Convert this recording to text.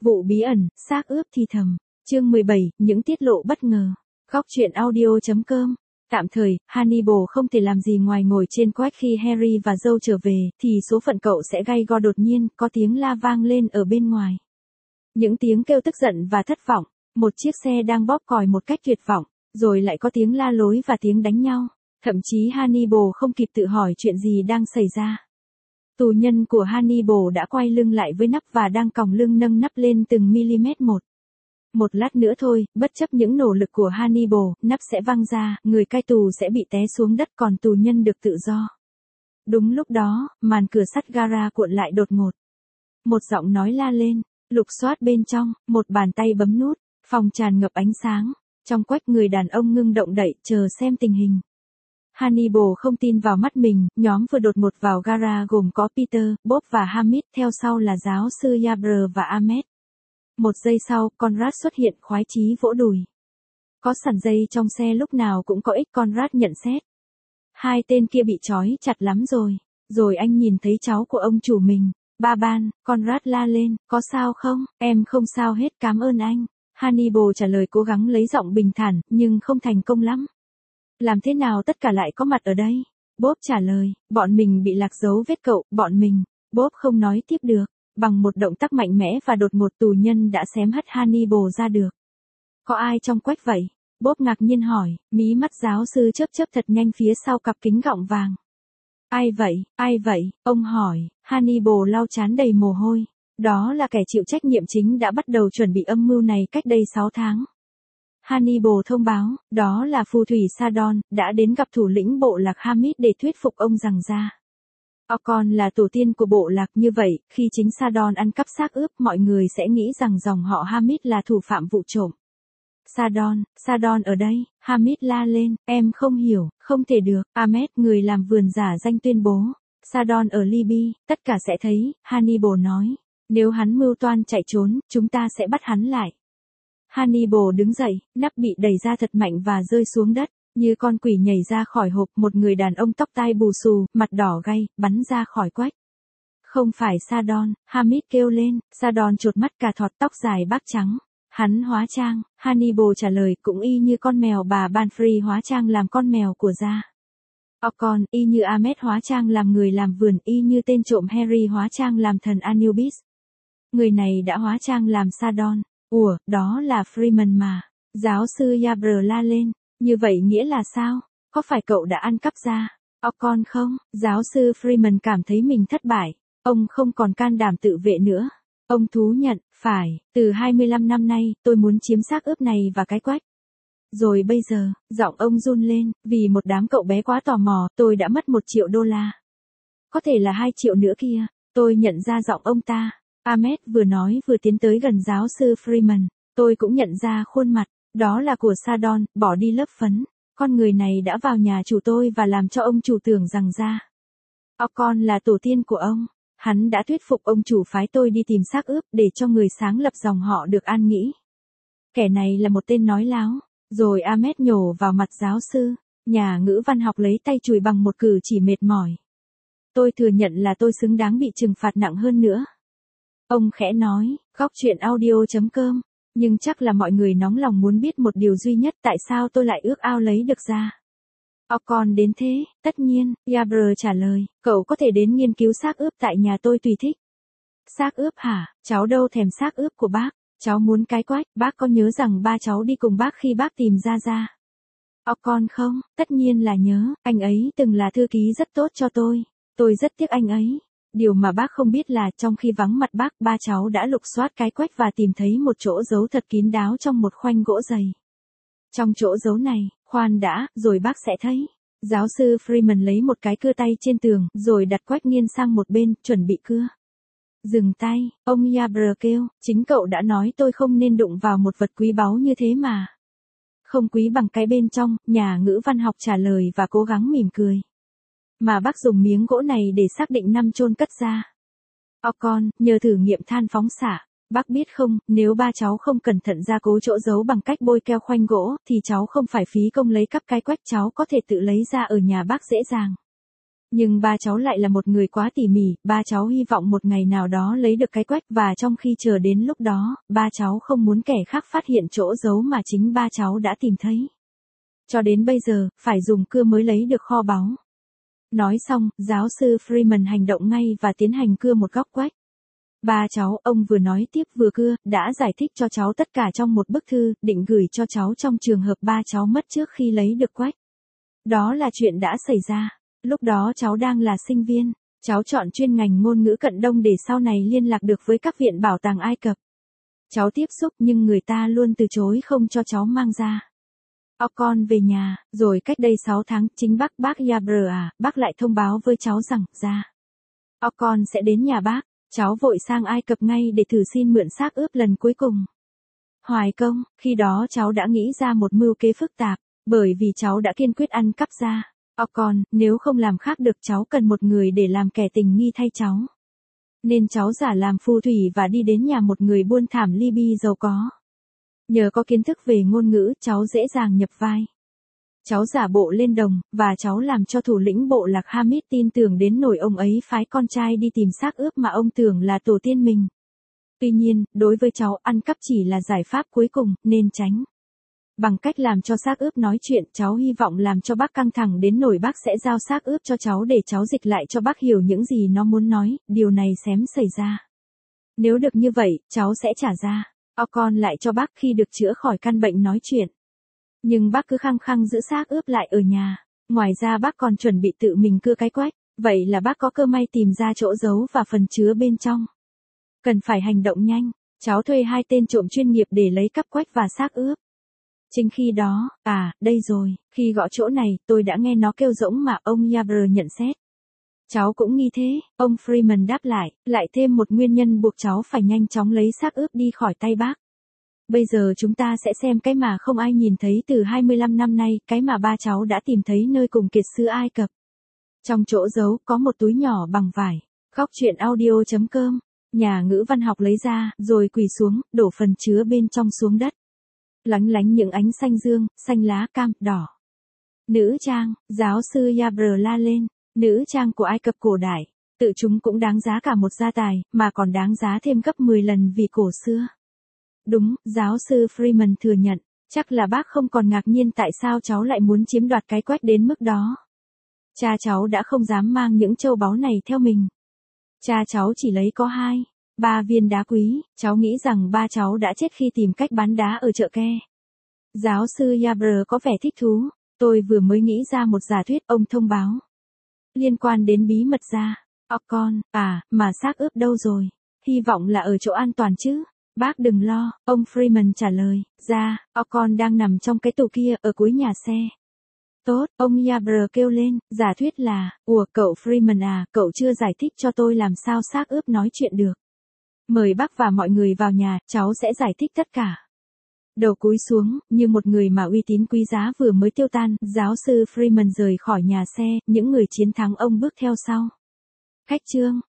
Vụ bí ẩn, xác ướp thì thầm. Chương 17, những tiết lộ bất ngờ. Góc truyện audio.com. Tạm thời, Hannibal không thể làm gì ngoài ngồi trên quách khi Harry và Joe trở về, thì số phận cậu sẽ gay go đột nhiên, có tiếng la vang lên ở bên ngoài. Những tiếng kêu tức giận và thất vọng, một chiếc xe đang bóp còi một cách tuyệt vọng, rồi lại có tiếng la lối và tiếng đánh nhau. Thậm chí Hannibal không kịp tự hỏi chuyện gì đang xảy ra. Tù nhân của Hannibal đã quay lưng lại với nắp và đang còng lưng nâng nắp lên từng mm một. Một lát nữa thôi, bất chấp những nỗ lực của Hannibal, nắp sẽ văng ra, người cai tù sẽ bị té xuống đất còn tù nhân được tự do. Đúng lúc đó, màn cửa sắt gara cuộn lại đột ngột. Một giọng nói la lên, lục soát bên trong, một bàn tay bấm nút, phòng tràn ngập ánh sáng. Trong quách người đàn ông ngưng động đậy, chờ xem tình hình. Hannibal không tin vào mắt mình, nhóm vừa đột ngột vào gara gồm có Peter, Bob và Hamid, theo sau là giáo sư Yabr và Ahmed. Một giây sau, Conrad xuất hiện khoái chí vỗ đùi. Có sẵn dây trong xe lúc nào cũng có ích, Conrad nhận xét. Hai tên kia bị trói chặt lắm rồi. Rồi anh nhìn thấy cháu của ông chủ mình. Ba Ban, Conrad la lên, có sao không? Em không sao hết, cảm ơn anh. Hannibal trả lời cố gắng lấy giọng bình thản, nhưng không thành công lắm. Làm thế nào tất cả lại có mặt ở đây? Bob trả lời, bọn mình bị lạc dấu vết cậu, bọn mình. Bob không nói tiếp được. Bằng một động tác mạnh mẽ và đột ngột tù nhân đã xém hất Hannibal ra được. Có ai trong quách vậy? Bob ngạc nhiên hỏi, mí mắt giáo sư chớp chớp thật nhanh phía sau cặp kính gọng vàng. Ai vậy, ông hỏi, Hannibal lau trán đầy mồ hôi. Đó là kẻ chịu trách nhiệm chính đã bắt đầu chuẩn bị âm mưu này cách đây 6 tháng. Hannibal thông báo, đó là phù thủy Sadon, đã đến gặp thủ lĩnh bộ lạc Hamid để thuyết phục ông rằng ra. Ocon là tổ tiên của bộ lạc, như vậy, khi chính Sadon ăn cắp xác ướp, mọi người sẽ nghĩ rằng dòng họ Hamid là thủ phạm vụ trộm. Sadon ở đây, Hamid la lên, em không hiểu, không thể được, Ahmed, người làm vườn giả danh tuyên bố. Sadon ở Libya, tất cả sẽ thấy, Hannibal nói. Nếu hắn mưu toan chạy trốn, chúng ta sẽ bắt hắn lại. Hannibal đứng dậy, nắp bị đẩy ra thật mạnh và rơi xuống đất. Như con quỷ nhảy ra khỏi hộp, một người đàn ông tóc tai bù xù, mặt đỏ gay, bắn ra khỏi quách. Không phải Sadon, Hamid kêu lên, Sadon chột mắt cà thọt tóc dài bạc trắng. Hắn hóa trang, Hannibal trả lời, cũng y như con mèo bà Banfrey hóa trang làm con mèo của gia. Ocon, y như Ahmed hóa trang làm người làm vườn, y như tên trộm Harry hóa trang làm thần Anubis. Người này đã hóa trang làm Sadon. Ủa, đó là Freeman mà. Giáo sư Yabr la lên. Như vậy nghĩa là sao? Có phải cậu đã ăn cắp ra? Ocon không? Giáo sư Freeman cảm thấy mình thất bại. Ông không còn can đảm tự vệ nữa. Ông thú nhận, phải, từ 25 năm nay, tôi muốn chiếm xác ướp này và cái quách. Rồi bây giờ, giọng ông run lên, vì một đám cậu bé quá tò mò, tôi đã mất 1 triệu đô la. Có thể là 2 triệu nữa kia. Tôi nhận ra giọng ông ta. Ahmed vừa nói vừa tiến tới gần giáo sư Freeman. Tôi cũng nhận ra khuôn mặt. Đó là của Sadon, bỏ đi lớp phấn. Con người này đã vào nhà chủ tôi và làm cho ông chủ tưởng rằng ra. Ocon là tổ tiên của ông. Hắn đã thuyết phục ông chủ phái tôi đi tìm xác ướp để cho người sáng lập dòng họ được an nghỉ. Kẻ này là một tên nói láo. Rồi Ahmed nhổ vào mặt giáo sư. Nhà ngữ văn học lấy tay chùi bằng một cử chỉ mệt mỏi. Tôi thừa nhận là tôi xứng đáng bị trừng phạt nặng hơn nữa. Ông khẽ nói, góc truyện audio.com. Nhưng chắc là mọi người nóng lòng muốn biết một điều duy nhất, tại sao tôi lại ước ao lấy được ra. Ocon đến thế, tất nhiên, Yabr trả lời, cậu có thể đến nghiên cứu xác ướp tại nhà tôi tùy thích. Xác ướp hả? Cháu đâu thèm xác ướp của bác. Cháu muốn cái quách. Bác có nhớ rằng ba cháu đi cùng bác khi bác tìm ra. Ocon không, tất nhiên là nhớ, anh ấy từng là thư ký rất tốt cho tôi. Tôi rất tiếc anh ấy. Điều mà bác không biết là trong khi vắng mặt bác, ba cháu đã lục soát cái quách và tìm thấy một chỗ giấu thật kín đáo trong một khoanh gỗ dày. Trong chỗ giấu này, khoan đã, rồi bác sẽ thấy. Giáo sư Freeman lấy một cái cưa tay trên tường, rồi đặt quách nghiêng sang một bên, chuẩn bị cưa. Dừng tay, ông Yabr kêu, chính cậu đã nói tôi không nên đụng vào một vật quý báu như thế mà. Không quý bằng cái bên trong, nhà ngữ văn học trả lời và cố gắng mỉm cười. Mà bác dùng miếng gỗ này để xác định năm chôn cất ra. Ocon, nhờ thử nghiệm than phóng xạ. Bác biết không, nếu ba cháu không cẩn thận gia cố chỗ giấu bằng cách bôi keo khoanh gỗ, thì cháu không phải phí công lấy cắp cái quách, cháu có thể tự lấy ra ở nhà bác dễ dàng. Nhưng ba cháu lại là một người quá tỉ mỉ, ba cháu hy vọng một ngày nào đó lấy được cái quách và trong khi chờ đến lúc đó, ba cháu không muốn kẻ khác phát hiện chỗ giấu mà chính ba cháu đã tìm thấy. Cho đến bây giờ, phải dùng cưa mới lấy được kho báu. Nói xong, giáo sư Freeman hành động ngay và tiến hành cưa một góc quách. Ba cháu, ông vừa nói tiếp vừa cưa, đã giải thích cho cháu tất cả trong một bức thư, định gửi cho cháu trong trường hợp ba cháu mất trước khi lấy được quách. Đó là chuyện đã xảy ra. Lúc đó cháu đang là sinh viên. Cháu chọn chuyên ngành ngôn ngữ Cận Đông để sau này liên lạc được với các viện bảo tàng Ai Cập. Cháu tiếp xúc nhưng người ta luôn từ chối không cho cháu mang ra. Ocon về nhà, rồi cách đây 6 tháng, chính bác Yabr bác lại thông báo với cháu rằng, Ocon sẽ đến nhà bác. Cháu vội sang Ai Cập ngay để thử xin mượn xác ướp lần cuối cùng. Hoài công, khi đó cháu đã nghĩ ra một mưu kế phức tạp, bởi vì cháu đã kiên quyết ăn cắp ra. Ocon, nếu không làm khác được cháu cần một người để làm kẻ tình nghi thay cháu. Nên cháu giả làm phù thủy và đi đến nhà một người buôn thảm Libya giàu có. Nhờ có kiến thức về ngôn ngữ, cháu dễ dàng nhập vai. Cháu giả bộ lên đồng, và cháu làm cho thủ lĩnh bộ lạc Hamid tin tưởng đến nỗi ông ấy phái con trai đi tìm xác ướp mà ông tưởng là tổ tiên mình. Tuy nhiên, đối với cháu, ăn cắp chỉ là giải pháp cuối cùng, nên tránh. Bằng cách làm cho xác ướp nói chuyện, cháu hy vọng làm cho bác căng thẳng đến nỗi bác sẽ giao xác ướp cho cháu để cháu dịch lại cho bác hiểu những gì nó muốn nói, điều này xém xảy ra. Nếu được như vậy, cháu sẽ trả ra Ocon lại cho bác khi được chữa khỏi căn bệnh nói chuyện. Nhưng bác cứ khăng khăng giữ xác ướp lại ở nhà. Ngoài ra bác còn chuẩn bị tự mình cưa cái quách. Vậy là bác có cơ may tìm ra chỗ giấu và phần chứa bên trong. Cần phải hành động nhanh. Cháu thuê 2 tên trộm chuyên nghiệp để lấy cắp quách và xác ướp. Chính khi đó, đây rồi, khi gõ chỗ này, tôi đã nghe nó kêu rỗng mà ông Yabr nhận xét. Cháu cũng nghi thế, ông Freeman đáp lại thêm một nguyên nhân buộc cháu phải nhanh chóng lấy xác ướp đi khỏi tay bác. Bây giờ chúng ta sẽ xem cái mà không ai nhìn thấy từ 25 năm nay, cái mà ba cháu đã tìm thấy nơi cùng kiệt xứ Ai Cập. Trong chỗ giấu có một túi nhỏ bằng vải. Góc truyện audio.com. Nhà ngữ văn học lấy ra, rồi quỳ xuống, đổ phần chứa bên trong xuống đất. Lánh lánh những ánh xanh dương, xanh lá cam, đỏ. Nữ trang, giáo sư Yabr la lên. Nữ trang của Ai Cập cổ đại. Tự chúng cũng đáng giá cả một gia tài, mà còn đáng giá thêm gấp 10 lần vì cổ xưa. Đúng, giáo sư Freeman thừa nhận, chắc là bác không còn ngạc nhiên tại sao cháu lại muốn chiếm đoạt cái quách đến mức đó. Cha cháu đã không dám mang những châu báu này theo mình. Cha cháu chỉ lấy có 3 viên đá quý, cháu nghĩ rằng ba cháu đã chết khi tìm cách bán đá ở chợ Ke. Giáo sư Yabr có vẻ thích thú, tôi vừa mới nghĩ ra một giả thuyết, ông thông báo. Liên quan đến bí mật ra, Ocon, mà xác ướp đâu rồi? Hy vọng là ở chỗ an toàn chứ. Bác đừng lo, ông Freeman trả lời, Ocon đang nằm trong cái tủ kia, ở cuối nhà xe. Tốt, ông Yabr kêu lên, giả thuyết là, cậu Freeman cậu chưa giải thích cho tôi làm sao xác ướp nói chuyện được. Mời bác và mọi người vào nhà, cháu sẽ giải thích tất cả. Đầu cúi xuống, như một người mà uy tín quý giá vừa mới tiêu tan, giáo sư Freeman rời khỏi nhà xe, những người chiến thắng ông bước theo sau. Khách trương,